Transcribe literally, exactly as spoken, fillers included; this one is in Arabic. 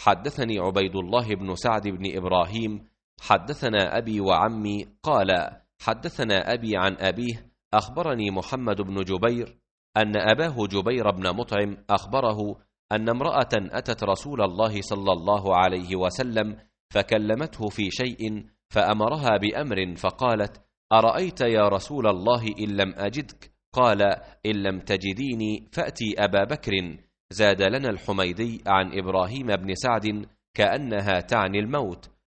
حدثني عبيد الله بن سعد بن إبراهيم حدثنا أبي وعمي قال حدثنا أبي عن أبيه أخبرني محمد بن جبير أن أباه جبير بن مطعم أخبره أن امرأة أتت رسول الله صلى الله عليه وسلم فكلمته في شيء فأمرها بأمر فقالت: أرأيت يا رسول الله إن لم أجدك؟ قال: إن لم تجديني فأتي أبا بكر. زاد لنا الحميدي عن إبراهيم بن سعد كأنها تعني الموت.